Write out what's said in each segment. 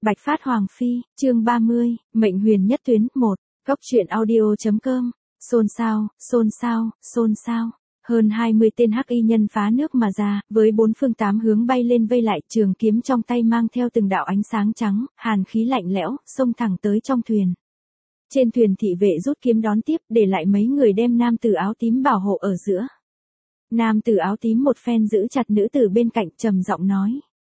Bạch Phát Hoàng Phi, chương 30, Mệnh Huyền Nhất Tuyến 1, Cốc truyện audio.com, xôn xao, xôn xao, xôn xao. Hơn 20 tên hắc y nhân phá nước mà ra, với bốn phương tám hướng bay lên vây lại, trường kiếm trong tay mang theo từng đạo ánh sáng trắng, hàn khí lạnh lẽo, xông thẳng tới trong thuyền. Trên thuyền thị vệ rút kiếm đón tiếp, để lại mấy người đem nam tử áo tím bảo hộ ở giữa. Nam tử áo tím một phen giữ chặt nữ tử bên cạnh, trầm giọng nói: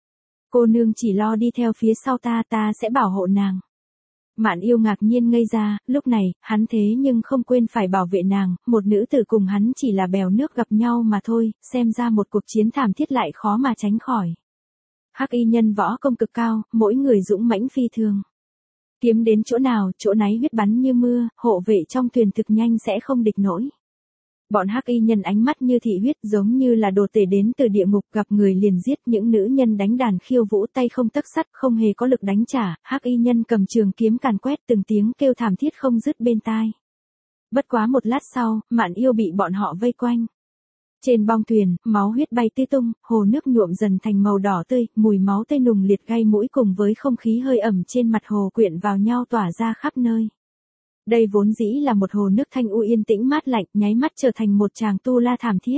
cô nương chỉ lo đi theo phía sau ta sẽ bảo hộ nàng. Mạn Yêu ngạc nhiên ngây ra, lúc này, hắn thế nhưng không quên phải bảo vệ nàng, một nữ tử cùng hắn chỉ là bèo nước gặp nhau mà thôi, xem ra một cuộc chiến thảm thiết lại khó mà tránh khỏi. Hắc y nhân võ công cực cao, mỗi người dũng mãnh phi thường. Kiếm đến chỗ nào, chỗ náy huyết bắn như mưa, hộ vệ trong thuyền thực nhanh sẽ không địch nổi. Bọn hắc y nhân ánh mắt như thị huyết, giống như là đồ tể đến từ địa ngục, gặp người liền giết. Những nữ nhân đánh đàn khiêu vũ tay không tấc sắt, không hề có lực đánh trả, hắc y nhân cầm trường kiếm càn quét, từng tiếng kêu thảm thiết không dứt bên tai. Bất quá một lát sau, Mạn Yêu bị bọn họ vây quanh. Trên bong thuyền, máu huyết bay tứ tung, hồ nước nhuộm dần thành màu đỏ tươi, mùi máu tươi nùng liệt gây mũi cùng với không khí hơi ẩm trên mặt hồ quyện vào nhau tỏa ra khắp nơi. Đây vốn dĩ là một hồ nước thanh u yên tĩnh mát lạnh, nháy mắt trở thành một tràng tu la thảm thiết.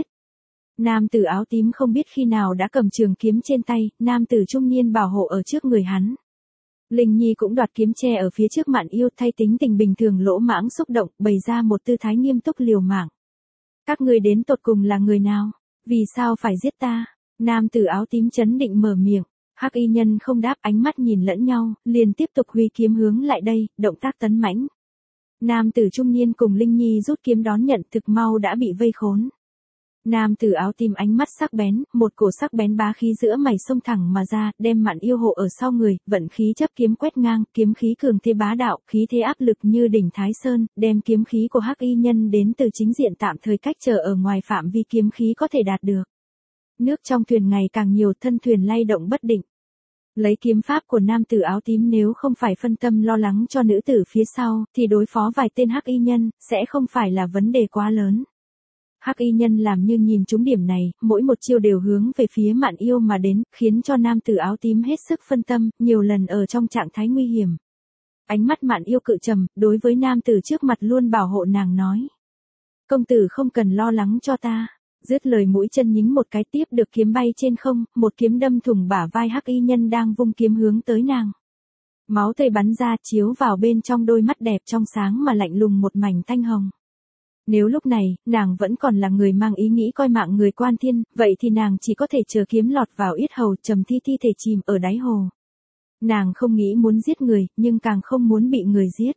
Nam tử áo tím không biết khi nào đã cầm trường kiếm trên tay, nam tử trung niên bảo hộ ở trước người hắn. Linh Nhi cũng đoạt kiếm che ở phía trước Mạn Yêu, thay tính tình bình thường lỗ mãng xúc động, bày ra một tư thái nghiêm túc liều mạng. Các ngươi đến tột cùng là người nào? Vì sao phải giết ta? Nam tử áo tím chấn định mở miệng. Hắc y nhân không đáp, ánh mắt nhìn lẫn nhau, liền tiếp tục huy kiếm hướng lại đây, động tác tấn mãnh. Nam tử trung niên cùng Linh Nhi rút kiếm đón nhận, thực mau đã bị vây khốn. Nam tử áo tím ánh mắt sắc bén, một cổ sắc bén bá khí giữa mày xông thẳng mà ra, đem Mạn Yêu hộ ở sau người, vận khí chấp kiếm quét ngang, kiếm khí cường thế bá đạo, khí thế áp lực như đỉnh Thái Sơn, đem kiếm khí của hắc y nhân đến từ chính diện tạm thời cách trở ở ngoài phạm vi kiếm khí có thể đạt được. Nước trong thuyền ngày càng nhiều, thân thuyền lay động bất định. Lấy kiếm pháp của nam tử áo tím, nếu không phải phân tâm lo lắng cho nữ tử phía sau, thì đối phó vài tên hắc y nhân, sẽ không phải là vấn đề quá lớn. Hắc y nhân làm như nhìn trúng điểm này, mỗi một chiêu đều hướng về phía Mạn Yêu mà đến, khiến cho nam tử áo tím hết sức phân tâm, nhiều lần ở trong trạng thái nguy hiểm. Ánh mắt Mạn Yêu cự trầm, đối với nam tử trước mặt luôn bảo hộ nàng nói: công tử không cần lo lắng cho ta. Dứt lời mũi chân nhính một cái, tiếp được kiếm bay trên không, một kiếm đâm thủng bả vai hắc y nhân đang vung kiếm hướng tới nàng. Máu tươi bắn ra, chiếu vào bên trong đôi mắt đẹp trong sáng mà lạnh lùng một mảnh thanh hồng. Nếu lúc này, nàng vẫn còn là người mang ý nghĩ coi mạng người quan thiên, vậy thì nàng chỉ có thể chờ kiếm lọt vào yết hầu, trầm thi thể chìm ở đáy hồ. Nàng không nghĩ muốn giết người, nhưng càng không muốn bị người giết.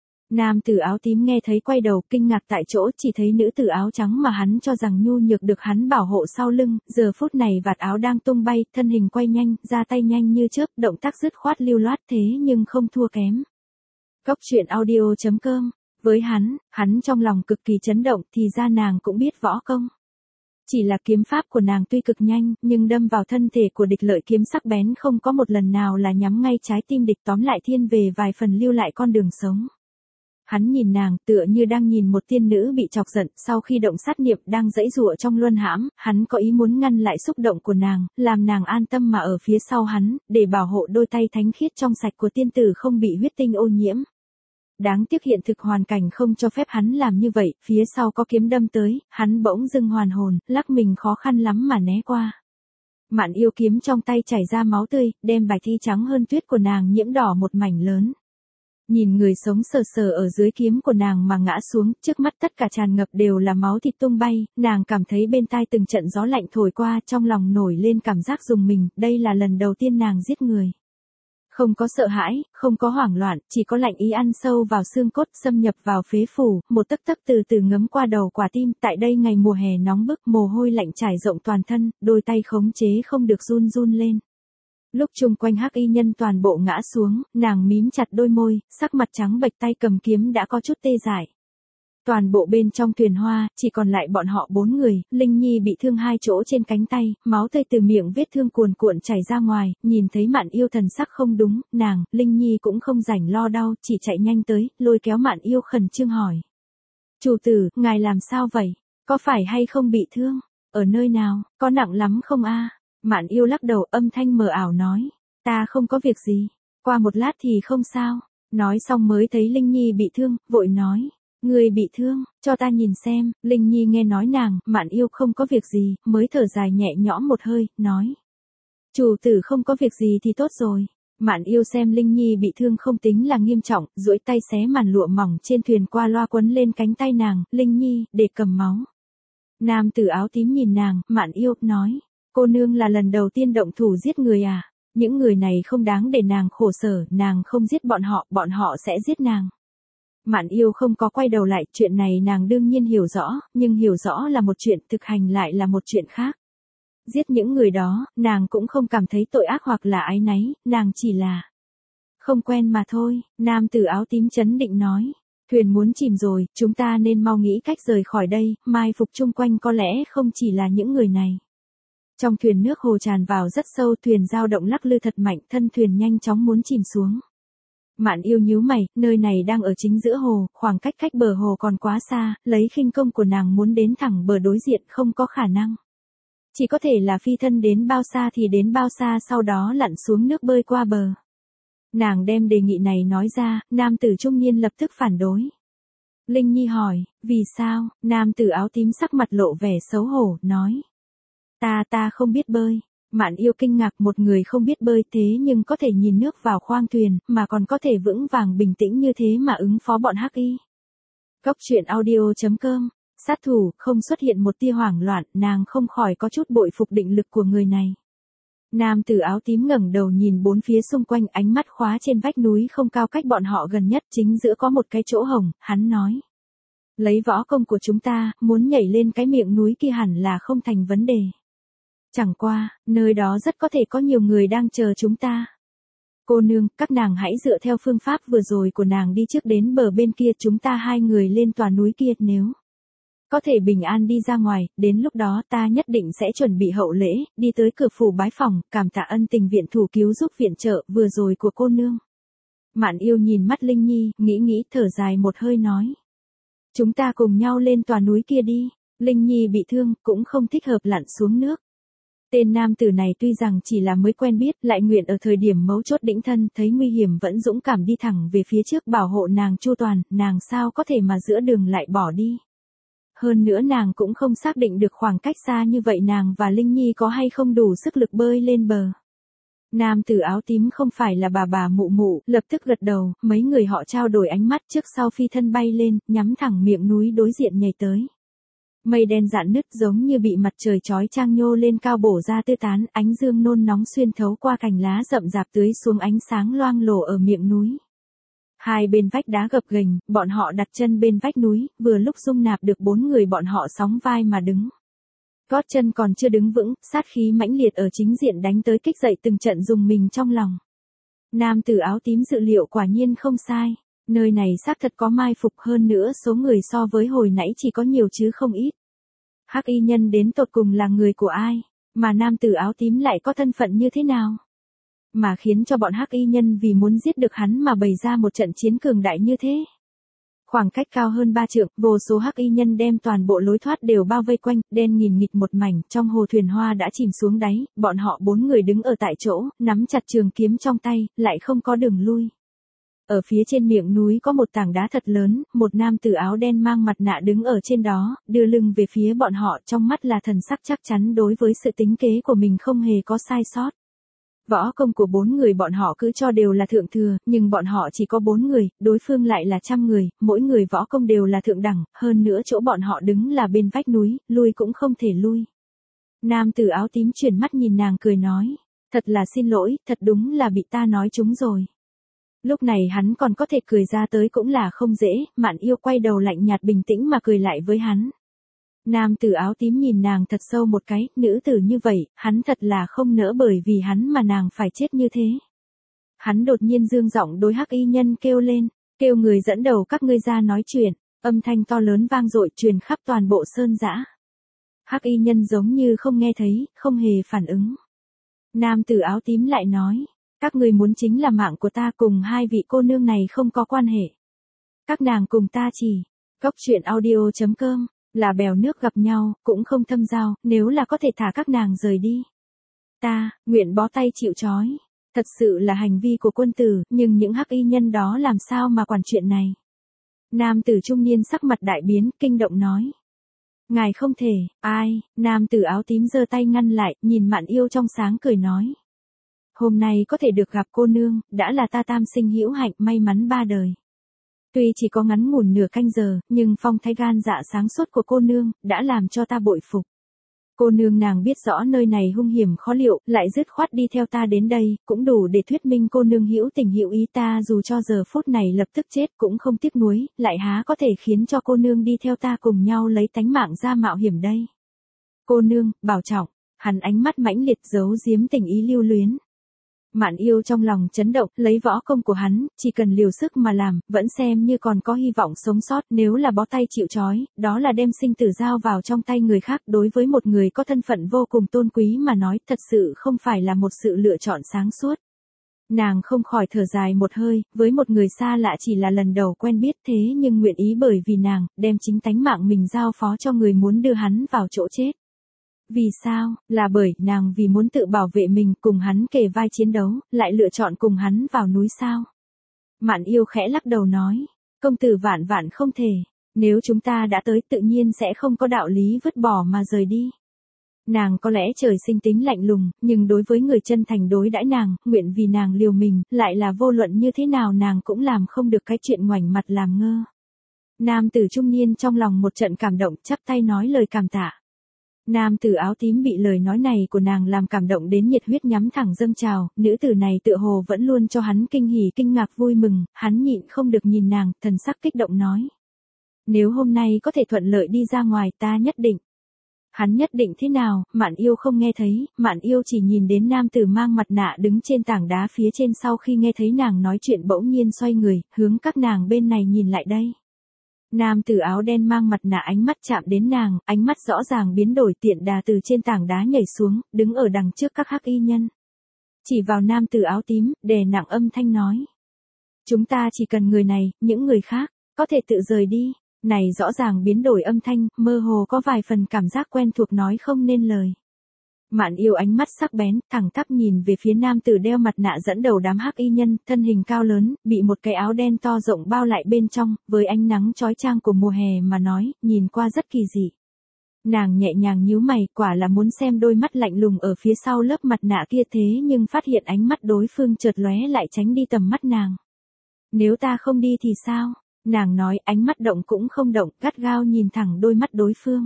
Nam tử áo tím nghe thấy quay đầu, kinh ngạc tại chỗ, chỉ thấy nữ tử áo trắng mà hắn cho rằng nhu nhược được hắn bảo hộ sau lưng, giờ phút này vạt áo đang tung bay, thân hình quay nhanh, ra tay nhanh như chớp, động tác dứt khoát lưu loát thế nhưng không thua kém. Cốc truyện audio.com. Với hắn trong lòng cực kỳ chấn động, thì ra nàng cũng biết võ công. Chỉ là kiếm pháp của nàng tuy cực nhanh, nhưng đâm vào thân thể của địch lợi kiếm sắc bén không có một lần nào là nhắm ngay trái tim địch, tóm lại thiên về vài phần lưu lại con đường sống. Hắn nhìn nàng, tựa như đang nhìn một tiên nữ bị chọc giận, sau khi động sát niệm đang giãy giụa trong luân hãm, hắn có ý muốn ngăn lại xúc động của nàng, làm nàng an tâm mà ở phía sau hắn, để bảo hộ đôi tay thánh khiết trong sạch của tiên tử không bị huyết tinh ô nhiễm. Đáng tiếc hiện thực hoàn cảnh không cho phép hắn làm như vậy, phía sau có kiếm đâm tới, hắn bỗng dưng hoàn hồn, lắc mình khó khăn lắm mà né qua. Mạn Yêu kiếm trong tay chảy ra máu tươi, đem bạch y trắng hơn tuyết của nàng nhiễm đỏ một mảnh lớn. Nhìn người sống sờ sờ ở dưới kiếm của nàng mà ngã xuống, trước mắt tất cả tràn ngập đều là máu thịt tung bay, nàng cảm thấy bên tai từng trận gió lạnh thổi qua, trong lòng nổi lên cảm giác rùng mình, đây là lần đầu tiên nàng giết người. Không có sợ hãi, không có hoảng loạn, chỉ có lạnh ý ăn sâu vào xương cốt, xâm nhập vào phế phủ, một tấc tấc từ từ ngấm qua đầu quả tim. Tại đây ngày mùa hè nóng bức, mồ hôi lạnh trải rộng toàn thân, đôi tay khống chế không được run run lên. Lúc chung quanh hắc y nhân toàn bộ ngã xuống, nàng mím chặt đôi môi, sắc mặt trắng bệch, tay cầm kiếm đã có chút tê dại. Toàn bộ bên trong thuyền hoa, chỉ còn lại bọn họ 4 người, Linh Nhi bị thương 2 chỗ trên cánh tay, máu tươi từ miệng vết thương cuồn cuộn chảy ra ngoài, nhìn thấy Mạn Yêu thần sắc không đúng, nàng, Linh Nhi cũng không rảnh lo đau, chỉ chạy nhanh tới, lôi kéo Mạn Yêu khẩn trương hỏi. Chủ tử, ngài làm sao vậy? Có phải hay không bị thương? Ở nơi nào? Có nặng lắm không a? Mạn Yêu lắc đầu, âm thanh mờ ảo nói. Ta không có việc gì. Qua một lát thì không sao. Nói xong mới thấy Linh Nhi bị thương, vội nói. Người bị thương, cho ta nhìn xem. Linh Nhi nghe nói nàng, Mạn Yêu không có việc gì, mới thở dài nhẹ nhõm một hơi, nói. Chủ tử không có việc gì thì tốt rồi. Mạn Yêu xem Linh Nhi bị thương không tính là nghiêm trọng, duỗi tay xé màn lụa mỏng trên thuyền qua loa quấn lên cánh tay nàng, Linh Nhi, để cầm máu. Nam tử áo tím nhìn nàng, Mạn Yêu, nói. Cô nương là lần đầu tiên động thủ giết người à? Những người này không đáng để nàng khổ sở, nàng không giết bọn họ sẽ giết nàng. Mạn Yêu không có quay đầu lại, chuyện này nàng đương nhiên hiểu rõ, nhưng hiểu rõ là một chuyện, thực hành lại là một chuyện khác. Giết những người đó, nàng cũng không cảm thấy tội ác hoặc là áy náy, nàng chỉ là không quen mà thôi. Nam tử áo tím trấn định nói. Thuyền muốn chìm rồi, chúng ta nên mau nghĩ cách rời khỏi đây, mai phục chung quanh có lẽ không chỉ là những người này. Trong thuyền nước hồ tràn vào rất sâu, thuyền dao động lắc lư thật mạnh, thân thuyền nhanh chóng muốn chìm xuống. Mạn Yêu nhíu mày, nơi này đang ở chính giữa hồ, khoảng cách cách bờ hồ còn quá xa, lấy khinh công của nàng muốn đến thẳng bờ đối diện không có khả năng. Chỉ có thể là phi thân đến bao xa thì đến bao xa, sau đó lặn xuống nước bơi qua bờ. Nàng đem đề nghị này nói ra, nam tử trung niên lập tức phản đối. Linh Nhi hỏi, vì sao? Nam tử áo tím sắc mặt lộ vẻ xấu hổ, nói. Ta không biết bơi. Mạn Yêu kinh ngạc, một người không biết bơi thế nhưng có thể nhìn nước vào khoang thuyền, mà còn có thể vững vàng bình tĩnh như thế mà ứng phó bọn hắc y. Cốc truyện audio.com. Sát thủ, không xuất hiện một tia hoảng loạn, nàng không khỏi có chút bội phục định lực của người này. Nam tử áo tím ngẩng đầu nhìn bốn phía xung quanh, ánh mắt khóa trên vách núi không cao cách bọn họ gần nhất, chính giữa có một cái chỗ hồng, hắn nói. Lấy võ công của chúng ta, muốn nhảy lên cái miệng núi kia hẳn là không thành vấn đề. Chẳng qua, nơi đó rất có thể có nhiều người đang chờ chúng ta. Cô nương, các nàng hãy dựa theo phương pháp vừa rồi của nàng đi trước đến bờ bên kia, chúng ta hai người lên tòa núi kia, nếu có thể bình an đi ra ngoài, đến lúc đó ta nhất định sẽ chuẩn bị hậu lễ, đi tới cửa phủ bái phòng, cảm tạ ân tình viện thủ cứu giúp viện trợ vừa rồi của cô nương. Mạn Yêu nhìn mắt Linh Nhi, nghĩ thở dài một hơi nói. Chúng ta cùng nhau lên tòa núi kia đi. Linh Nhi bị thương, cũng không thích hợp lặn xuống nước. Tên nam tử này tuy rằng chỉ là mới quen biết, lại nguyện ở thời điểm mấu chốt đĩnh thân, thấy nguy hiểm vẫn dũng cảm đi thẳng về phía trước bảo hộ nàng chu toàn, nàng sao có thể mà giữa đường lại bỏ đi. Hơn nữa nàng cũng không xác định được khoảng cách xa như vậy nàng và Linh Nhi có hay không đủ sức lực bơi lên bờ. Nam tử áo tím không phải là bà mụ mụ, lập tức gật đầu, mấy người họ trao đổi ánh mắt trước sau phi thân bay lên, nhắm thẳng miệng núi đối diện nhảy tới. Mây đen rạn nứt giống như bị mặt trời chói chang nhô lên cao bổ ra tươi tán, ánh dương nôn nóng xuyên thấu qua cành lá rậm rạp tưới xuống ánh sáng loang lổ ở miệng núi. Hai bên vách đá gập ghềnh, bọn họ đặt chân bên vách núi, vừa lúc dung nạp được 4 người bọn họ sóng vai mà đứng. Gót chân còn chưa đứng vững, sát khí mãnh liệt ở chính diện đánh tới kích dậy từng trận rùng mình trong lòng. Nam tử áo tím dự liệu quả nhiên không sai. Nơi này xác thật có mai phục, hơn nữa số người so với hồi nãy chỉ có nhiều chứ không ít. Hắc y nhân đến tột cùng là người của ai, mà nam tử áo tím lại có thân phận như thế nào? Mà khiến cho bọn hắc y nhân vì muốn giết được hắn mà bày ra một trận chiến cường đại như thế. Khoảng cách cao hơn 3 trượng, vô số hắc y nhân đem toàn bộ lối thoát đều bao vây quanh, đen nghìn nghịt một mảnh, trong hồ thuyền hoa đã chìm xuống đáy, bọn họ 4 người đứng ở tại chỗ, nắm chặt trường kiếm trong tay, lại không có đường lui. Ở phía trên miệng núi có một tảng đá thật lớn, một nam tử áo đen mang mặt nạ đứng ở trên đó, đưa lưng về phía bọn họ, trong mắt là thần sắc chắc chắn đối với sự tính kế của mình không hề có sai sót. Võ công của 4 người bọn họ cứ cho đều là thượng thừa, nhưng bọn họ chỉ có 4 người, đối phương lại là trăm người, mỗi người võ công đều là thượng đẳng, hơn nữa chỗ bọn họ đứng là bên vách núi, lui cũng không thể lui. Nam tử áo tím chuyển mắt nhìn nàng cười nói, thật là xin lỗi, thật đúng là bị ta nói trúng rồi. Lúc này hắn còn có thể cười ra tới cũng là không dễ, Mạn Yêu quay đầu lạnh nhạt bình tĩnh mà cười lại với hắn. Nam tử áo tím nhìn nàng thật sâu một cái, nữ tử như vậy, hắn thật là không nỡ bởi vì hắn mà nàng phải chết như thế. Hắn đột nhiên dương giọng đối hắc y nhân kêu lên, kêu người dẫn đầu các ngươi ra nói chuyện, âm thanh to lớn vang dội truyền khắp toàn bộ sơn dã. Hắc y nhân giống như không nghe thấy, không hề phản ứng. Nam tử áo tím lại nói, các ngươi muốn chính là mạng của ta, cùng hai vị cô nương này không có quan hệ. Các nàng cùng ta chỉ, cốc truyện audio.com, là bèo nước gặp nhau, cũng không thâm giao, nếu là có thể thả các nàng rời đi. Ta, nguyện bó tay chịu trói. Thật sự là hành vi của quân tử, nhưng những hắc y nhân đó làm sao mà quản chuyện này. Nam tử trung niên sắc mặt đại biến, kinh động nói. Ngài không thể, ai, nam tử áo tím giơ tay ngăn lại, nhìn Mạn Yêu trong sáng cười nói. Hôm nay có thể được gặp cô nương, đã là ta tam sinh hữu hạnh may mắn ba đời. Tuy chỉ có ngắn ngủn nửa canh giờ, nhưng phong thái gan dạ sáng suốt của cô nương, đã làm cho ta bội phục. Cô nương nàng biết rõ nơi này hung hiểm khó liệu, lại dứt khoát đi theo ta đến đây, cũng đủ để thuyết minh cô nương hữu tình hữu ý ta dù cho giờ phút này lập tức chết cũng không tiếc nuối, lại há có thể khiến cho cô nương đi theo ta cùng nhau lấy tánh mạng ra mạo hiểm đây. Cô nương, bảo trọng, hắn ánh mắt mãnh liệt giấu giếm tình ý lưu luyến. Mạn Yêu trong lòng chấn động, lấy võ công của hắn, chỉ cần liều sức mà làm, vẫn xem như còn có hy vọng sống sót, nếu là bó tay chịu trói, đó là đem sinh tử giao vào trong tay người khác, đối với một người có thân phận vô cùng tôn quý mà nói, thật sự không phải là một sự lựa chọn sáng suốt. Nàng không khỏi thở dài một hơi, với một người xa lạ chỉ là lần đầu quen biết thế nhưng nguyện ý bởi vì nàng, đem chính tánh mạng mình giao phó cho người muốn đưa hắn vào chỗ chết. Vì sao, là bởi nàng vì muốn tự bảo vệ mình cùng hắn kề vai chiến đấu, lại lựa chọn cùng hắn vào núi sao? Mạn Yêu khẽ lắc đầu nói, công tử vạn vạn không thể, nếu chúng ta đã tới tự nhiên sẽ không có đạo lý vứt bỏ mà rời đi. Nàng có lẽ trời sinh tính lạnh lùng, nhưng đối với người chân thành đối đãi nàng, nguyện vì nàng liều mình, lại là vô luận như thế nào nàng cũng làm không được cái chuyện ngoảnh mặt làm ngơ. Nam tử trung niên trong lòng một trận cảm động chắp tay nói lời cảm tạ. Nam tử áo tím bị lời nói này của nàng làm cảm động đến nhiệt huyết nhắm thẳng dâng trào, nữ tử này tựa hồ vẫn luôn cho hắn kinh hỉ kinh ngạc vui mừng, hắn nhịn không được nhìn nàng, thần sắc kích động nói. Nếu hôm nay có thể thuận lợi đi ra ngoài ta nhất định. Hắn nhất định thế nào, Mạn Yêu không nghe thấy, Mạn Yêu chỉ nhìn đến nam tử mang mặt nạ đứng trên tảng đá phía trên sau khi nghe thấy nàng nói chuyện bỗng nhiên xoay người, hướng các nàng bên này nhìn lại đây. Nam tử áo đen mang mặt nạ ánh mắt chạm đến nàng, ánh mắt rõ ràng biến đổi tiện đà từ trên tảng đá nhảy xuống, đứng ở đằng trước các hắc y nhân. Chỉ vào nam tử áo tím, đè nặng âm thanh nói. Chúng ta chỉ cần người này, những người khác, có thể tự rời đi. Này rõ ràng biến đổi âm thanh, mơ hồ có vài phần cảm giác quen thuộc nói không nên lời. Mạn Yêu ánh mắt sắc bén, thẳng tắp nhìn về phía nam tử đeo mặt nạ dẫn đầu đám hắc y nhân, thân hình cao lớn, bị một cái áo đen to rộng bao lại bên trong, với ánh nắng chói chang của mùa hè mà nói, nhìn qua rất kỳ dị. Nàng nhẹ nhàng nhíu mày, quả là muốn xem đôi mắt lạnh lùng ở phía sau lớp mặt nạ kia thế nhưng phát hiện ánh mắt đối phương chợt lóe lại tránh đi tầm mắt nàng. Nếu ta không đi thì sao? Nàng nói ánh mắt động cũng không động, gắt gao nhìn thẳng đôi mắt đối phương.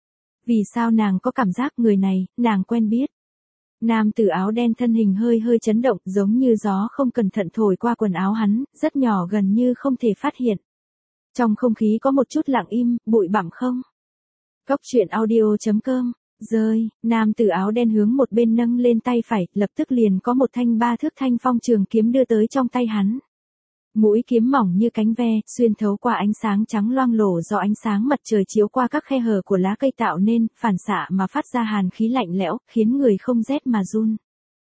Vì sao nàng có cảm giác người này, nàng quen biết. Nam tử áo đen thân hình hơi hơi chấn động giống như gió không cẩn thận thổi qua quần áo hắn, rất nhỏ gần như không thể phát hiện. Trong không khí có một chút lặng im, bụi bặm không. Cốc truyện audio.com, rơi, nam tử áo đen hướng một bên nâng lên tay phải, lập tức liền có một thanh 3 thước thanh phong trường kiếm đưa tới trong tay hắn. Mũi kiếm mỏng như cánh ve, xuyên thấu qua ánh sáng trắng loang lổ do ánh sáng mặt trời chiếu qua các khe hở của lá cây tạo nên, phản xạ mà phát ra hàn khí lạnh lẽo, khiến người không rét mà run.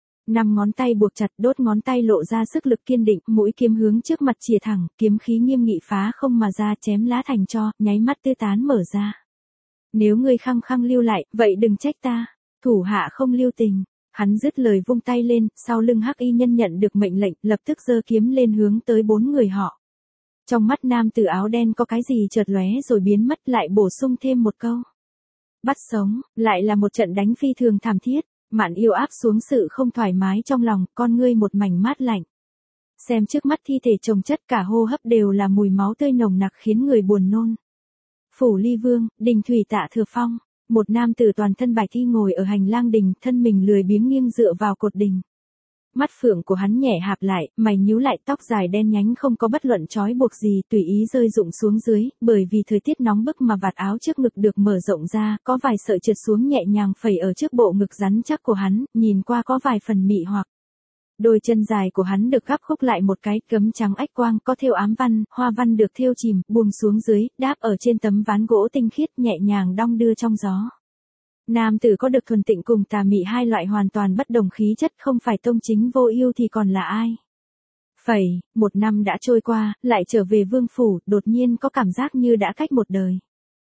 5 ngón tay buộc chặt, đốt ngón tay lộ ra sức lực kiên định, mũi kiếm hướng trước mặt chìa thẳng, kiếm khí nghiêm nghị phá không mà ra chém lá thành tro, nháy mắt tứ tán mở ra. Nếu ngươi khăng khăng lưu lại, vậy đừng trách ta, thủ hạ không lưu tình. Hắn dứt lời vung tay lên, sau lưng hắc y nhân nhận được mệnh lệnh, lập tức giơ kiếm lên hướng tới 4 người họ. Trong mắt nam tử áo đen có cái gì chợt lóe rồi biến mất, lại bổ sung thêm một câu. Bắt sống, lại là một trận đánh phi thường thảm thiết, Mạn Yêu áp xuống sự không thoải mái trong lòng, con ngươi một mảnh mát lạnh. Xem trước mắt thi thể chồng chất cả hô hấp đều là mùi máu tươi nồng nặc khiến người buồn nôn. Phủ Ly Vương, đình thủy Tạ Thừa Phong. Một nam tử toàn thân bạch y ngồi ở hành lang đình, thân mình lười biếng nghiêng dựa vào cột đình. Mắt phượng của hắn nhẹ hạp lại, mày nhíu lại, tóc dài đen nhánh không có bất luận trói buộc gì, tùy ý rơi rụng xuống dưới, bởi vì thời tiết nóng bức mà vạt áo trước ngực được mở rộng ra, có vài sợi trượt xuống nhẹ nhàng phẩy ở trước bộ ngực rắn chắc của hắn, nhìn qua có vài phần mị hoặc. Đôi chân dài của hắn được gắp khúc lại một cái, gấm trắng ách quang, có thêu ám văn, hoa văn được thêu chìm, buông xuống dưới, đáp ở trên tấm ván gỗ tinh khiết nhẹ nhàng đong đưa trong gió. Nam tử có được thuần tịnh cùng tà mị hai loại hoàn toàn bất đồng khí chất, không phải tông chính vô ưu thì còn là ai. Phẩy, 1 năm đã trôi qua, lại trở về vương phủ, đột nhiên có cảm giác như đã cách một đời.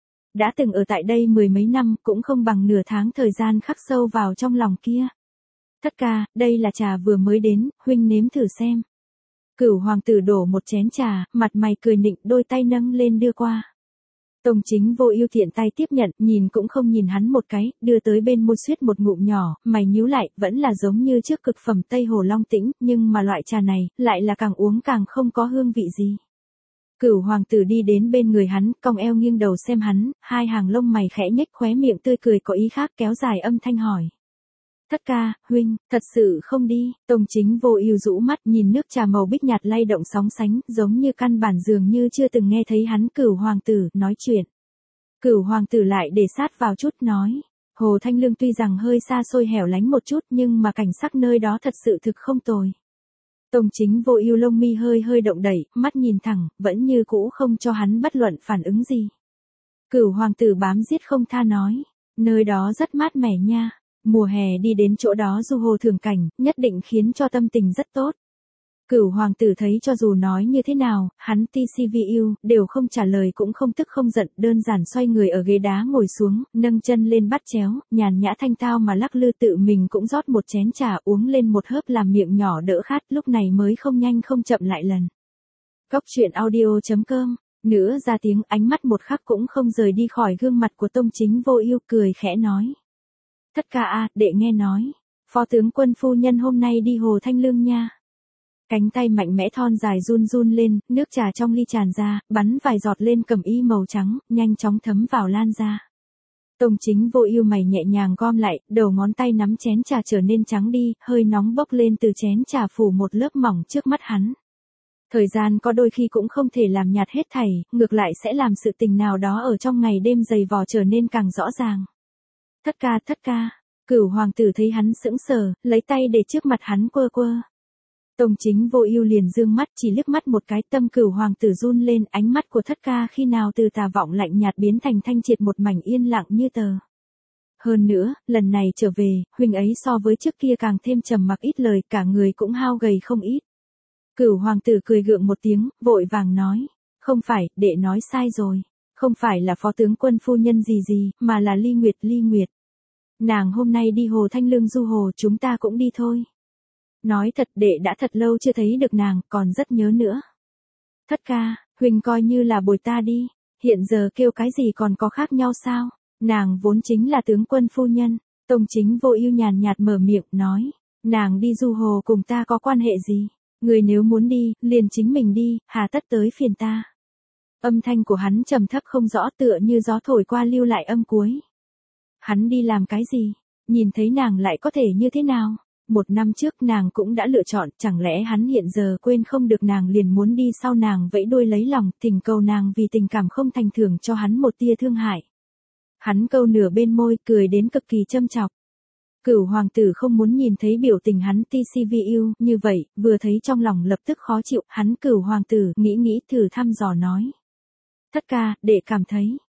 Đã từng ở tại đây 10 mấy năm, cũng không bằng nửa tháng thời gian khắc sâu vào trong lòng kia. Thất ca, đây là trà vừa mới đến, huynh nếm thử xem. Cửu hoàng tử đổ một chén trà, mặt mày cười nịnh, đôi tay nâng lên đưa qua. Tông Chính Vô Ưu tiện tay tiếp nhận, nhìn cũng không nhìn hắn một cái, đưa tới bên môi suýt một ngụm nhỏ, mày nhíu lại, vẫn là giống như trước cực phẩm Tây Hồ Long Tĩnh, nhưng mà loại trà này, lại là càng uống càng không có hương vị gì. Cửu hoàng tử đi đến bên người hắn, cong eo nghiêng đầu xem hắn, hai hàng lông mày khẽ nhếch, khóe miệng tươi cười có ý khác, kéo dài âm thanh hỏi. Thất ca, huynh, thật sự không đi. Tông Chính Vô Ưu rũ mắt nhìn nước trà màu bích nhạt lay động sóng sánh, giống như căn bản dường như chưa từng nghe thấy hắn Cửu hoàng tử nói chuyện. Cửu hoàng tử lại để sát vào chút nói. Hồ Thanh Lương tuy rằng hơi xa xôi hẻo lánh một chút nhưng mà cảnh sắc nơi đó thật sự thực không tồi. Tông Chính Vô Ưu lông mi hơi hơi động đẩy, mắt nhìn thẳng, vẫn như cũ không cho hắn bất luận phản ứng gì. Cửu hoàng tử bám giết không tha nói, nơi đó rất mát mẻ nha. Mùa hè đi đến chỗ đó du hồ thưởng cảnh, nhất định khiến cho tâm tình rất tốt. Cửu hoàng tử thấy cho dù nói như thế nào, hắn TCVU đều không trả lời cũng không tức không giận, đơn giản xoay người ở ghế đá ngồi xuống, nâng chân lên bắt chéo, nhàn nhã thanh tao mà lắc lư, tự mình cũng rót một chén trà uống lên một hớp làm miệng nhỏ đỡ khát, lúc này mới không nhanh không chậm lại lần. Cóc truyện audio.com. Nữa ra tiếng, ánh mắt một khắc cũng không rời đi khỏi gương mặt của Tông Chính Vô Ưu, cười khẽ nói. Thất ca a, đệ nghe nói, phó tướng quân phu nhân hôm nay đi Hồ Thanh Lương nha. Cánh tay mạnh mẽ thon dài run run lên, nước trà trong ly tràn ra, bắn vài giọt lên cẩm y màu trắng, nhanh chóng thấm vào lan ra. Tông Chính Vô Ưu mày nhẹ nhàng gom lại, đầu ngón tay nắm chén trà trở nên trắng đi, hơi nóng bốc lên từ chén trà phủ một lớp mỏng trước mắt hắn. Thời gian có đôi khi cũng không thể làm nhạt hết thảy, ngược lại sẽ làm sự tình nào đó ở trong ngày đêm dày vò trở nên càng rõ ràng. Thất ca, Cửu hoàng tử thấy hắn sững sờ, lấy tay để trước mặt hắn quơ quơ. Tông Chính Vô Ưu liền dương mắt, chỉ liếc mắt một cái, tâm Cửu hoàng tử run lên, ánh mắt của thất ca khi nào từ tà vọng lạnh nhạt biến thành thanh triệt một mảnh yên lặng như tờ. Hơn nữa, lần này trở về, huynh ấy so với trước kia càng thêm trầm mặc ít lời, cả người cũng hao gầy không ít. Cửu hoàng tử cười gượng một tiếng, vội vàng nói, không phải, đệ nói sai rồi, không phải là phó tướng quân phu nhân gì, mà là Ly Nguyệt. Nàng hôm nay đi Hồ Thanh Lương du hồ, chúng ta cũng đi thôi. Nói thật, đệ đã thật lâu chưa thấy được nàng, còn rất nhớ nữa. Thất ca, huynh coi như là bồi ta đi, hiện giờ kêu cái gì còn có khác nhau sao? Nàng vốn chính là tướng quân phu nhân. Tông Chính Vô Ưu nhàn nhạt mở miệng, nói, nàng đi du hồ cùng ta có quan hệ gì? Người nếu muốn đi, liền chính mình đi, hà tất tới phiền ta. Âm thanh của hắn trầm thấp không rõ, tựa như gió thổi qua lưu lại âm cuối. Hắn đi làm cái gì? Nhìn thấy nàng lại có thể như thế nào? 1 năm trước nàng cũng đã lựa chọn, chẳng lẽ hắn hiện giờ quên không được nàng liền muốn đi sau nàng vẫy đuôi lấy lòng, thỉnh cầu nàng vì tình cảm không thành thưởng cho hắn một tia thương hại. Hắn câu nửa bên môi, cười đến cực kỳ châm chọc. Cửu hoàng tử không muốn nhìn thấy biểu tình hắn TCVU như vậy, vừa thấy trong lòng lập tức khó chịu, hắn Cửu hoàng tử nghĩ thử thăm dò nói. Thất ca, đệ cảm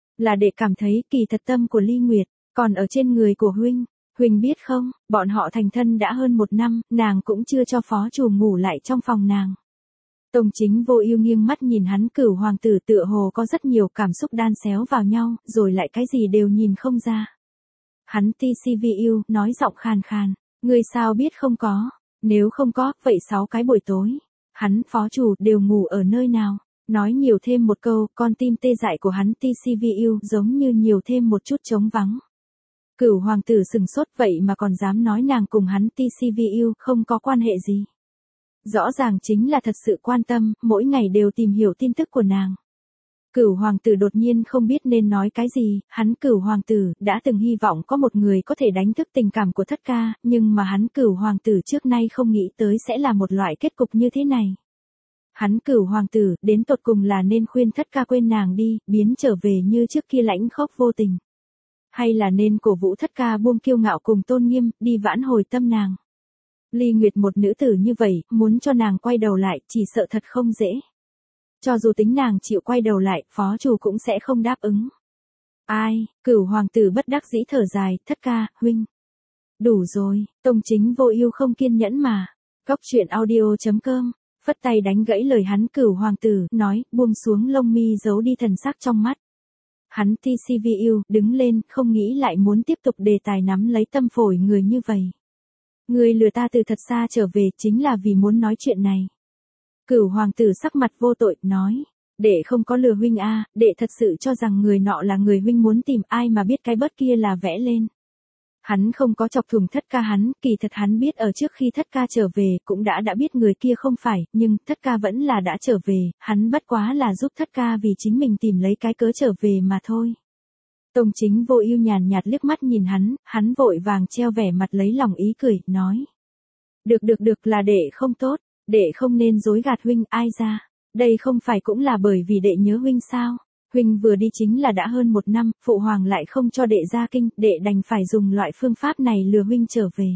thấy kỳ thật tâm của Ly Nguyệt, còn ở trên người của huynh biết không, bọn họ thành thân đã hơn 1 năm, nàng cũng chưa cho phó chủ ngủ lại trong phòng nàng. Tông Chính Vô Ưu nghiêng mắt nhìn hắn Cửu hoàng tử, tựa hồ có rất nhiều cảm xúc đan xéo vào nhau, rồi lại cái gì đều nhìn không ra. Hắn TCVU nói giọng khàn khàn, ngươi sao biết không có, nếu không có, vậy 6 cái buổi tối, hắn phó chủ đều ngủ ở nơi nào? Nói nhiều thêm một câu, con tim tê dại của hắn TCVU giống như nhiều thêm một chút trống vắng. Cửu hoàng tử sừng sốt, vậy mà còn dám nói nàng cùng hắn TCVU không có quan hệ gì. Rõ ràng chính là thật sự quan tâm, mỗi ngày đều tìm hiểu tin tức của nàng. Cửu hoàng tử đột nhiên không biết nên nói cái gì, hắn Cửu hoàng tử đã từng hy vọng có một người có thể đánh thức tình cảm của thất ca, nhưng mà hắn Cửu hoàng tử trước nay không nghĩ tới sẽ là một loại kết cục như thế này. Hắn Cửu hoàng tử đến tột cùng là nên khuyên thất ca quên nàng đi, biến trở về như trước kia lãnh khốc vô tình. Hay là nên cổ vũ thất ca buông kiêu ngạo cùng tôn nghiêm, đi vãn hồi tâm nàng. Ly Nguyệt một nữ tử như vậy, muốn cho nàng quay đầu lại, chỉ sợ thật không dễ. Cho dù tính nàng chịu quay đầu lại, phó chủ cũng sẽ không đáp ứng. Ai, Cửu hoàng tử bất đắc dĩ thở dài, thất ca, huynh. Đủ rồi, Tông Chính Vô Ưu không kiên nhẫn mà. Cóc truyện audio.com, phất tay đánh gãy lời hắn Cửu hoàng tử, nói, buông xuống lông mi giấu đi thần sắc trong mắt. Hắn TCVU đứng lên, không nghĩ lại muốn tiếp tục đề tài nắm lấy tâm phổi người như vậy. Ngươi lừa ta từ thật xa trở về chính là vì muốn nói chuyện này. Cửu hoàng tử sắc mặt vô tội, nói. Đệ không có lừa huynh a, đệ thật sự cho rằng người nọ là người huynh muốn tìm, ai mà biết cái bớt kia là vẽ lên. Hắn không có chọc thủng Thất Ca hắn, kỳ thật hắn biết ở trước khi Thất Ca trở về cũng đã biết người kia không phải, nhưng Thất Ca vẫn là đã trở về, hắn bất quá là giúp Thất Ca vì chính mình tìm lấy cái cớ trở về mà thôi. Tông Chính Vô Ưu nhàn nhạt liếc mắt nhìn hắn vội vàng treo vẻ mặt lấy lòng ý cười, nói. Được là đệ không tốt, đệ không nên dối gạt huynh, ai ra, đây không phải cũng là bởi vì đệ nhớ huynh sao? Huynh vừa đi chính là đã hơn 1 năm, phụ hoàng lại không cho đệ ra kinh, đệ đành phải dùng loại phương pháp này lừa huynh trở về.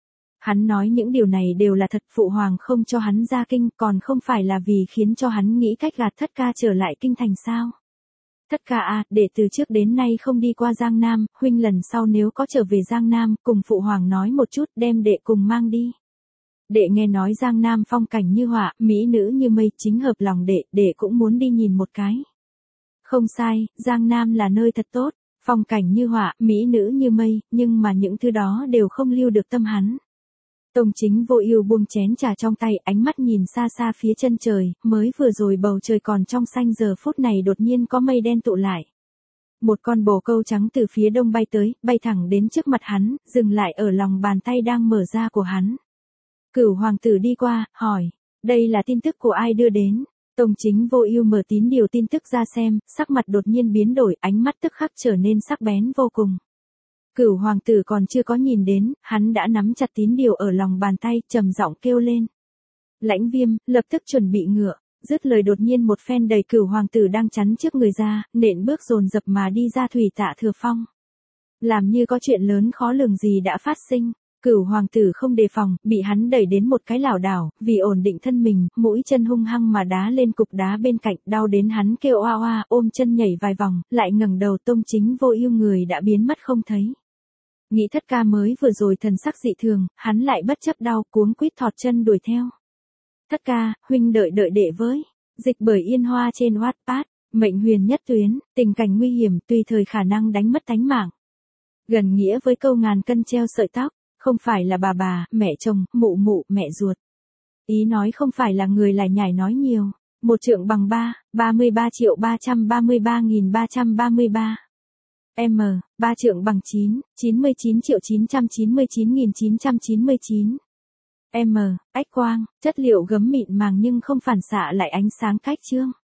Hắn nói những điều này đều là thật, phụ hoàng không cho hắn ra kinh, còn không phải là vì khiến cho hắn nghĩ cách gạt Thất Ca trở lại kinh thành sao? Thất Ca à, đệ từ trước đến nay không đi qua Giang Nam, huynh lần sau nếu có trở về Giang Nam, cùng phụ hoàng nói một chút, đem đệ cùng mang đi. Đệ nghe nói Giang Nam phong cảnh như họa, mỹ nữ như mây, chính hợp lòng đệ cũng muốn đi nhìn một cái. Không sai, Giang Nam là nơi thật tốt, phong cảnh như họa, mỹ nữ như mây, nhưng mà những thứ đó đều không lưu được tâm hắn. Tông Chính Vô Ưu buông chén trà trong tay, ánh mắt nhìn xa xa phía chân trời, mới vừa rồi bầu trời còn trong xanh, giờ phút này đột nhiên có mây đen tụ lại. Một con bồ câu trắng từ phía đông bay tới, bay thẳng đến trước mặt hắn, dừng lại ở lòng bàn tay đang mở ra của hắn. Cửu hoàng tử đi qua, hỏi, đây là tin tức của ai đưa đến? Tông Chính Vô Ưu mở tín điều tin tức ra xem, sắc mặt đột nhiên biến đổi, ánh mắt tức khắc trở nên sắc bén vô cùng. Cửu hoàng tử còn chưa có nhìn đến, hắn đã nắm chặt tín điều ở lòng bàn tay, trầm giọng kêu lên. Lãnh Viêm, lập tức chuẩn bị ngựa, dứt lời đột nhiên một phen đẩy Cửu hoàng tử đang chắn trước người ra, nện bước dồn dập mà đi ra Thủy Tạ Thừa Phong. Làm như có chuyện lớn khó lường gì đã phát sinh. Cửu hoàng tử không đề phòng, bị hắn đẩy đến một cái lảo đảo, vì ổn định thân mình, mũi chân hung hăng mà đá lên cục đá bên cạnh, đau đến hắn kêu oa oa, ôm chân nhảy vài vòng, lại ngẩng đầu. Tông Chính Vô Ưu người đã biến mất không thấy. Nghĩ Thất Ca mới vừa rồi thần sắc dị thường, hắn lại bất chấp đau, cuống quýt thọt chân đuổi theo. Thất Ca, huynh đợi đệ với. Dịch bởi Yên Hoa trên Wattpad, mệnh huyền nhất tuyến, tình cảnh nguy hiểm, tùy thời khả năng đánh mất tánh mạng. Gần nghĩa với câu ngàn cân treo sợi tóc. Không phải là bà, mẹ chồng, mụ, mẹ ruột. Ý nói không phải là người lải nhải nói nhiều. 1 trượng bằng 33.333.333. M, 3 trượng bằng 99.999.999. M, ách quang, chất liệu gấm mịn màng nhưng không phản xạ lại ánh sáng cách trương.